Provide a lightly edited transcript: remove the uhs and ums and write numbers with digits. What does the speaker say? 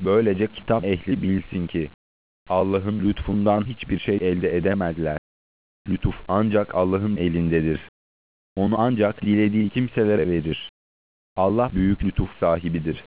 Böylece kitap ehli bilsin ki Allah'ın lütfundan hiçbir şey elde edemezler. Lütuf ancak Allah'ın elindedir. Onu ancak dilediği kimselere verir. Allah büyük lütuf sahibidir.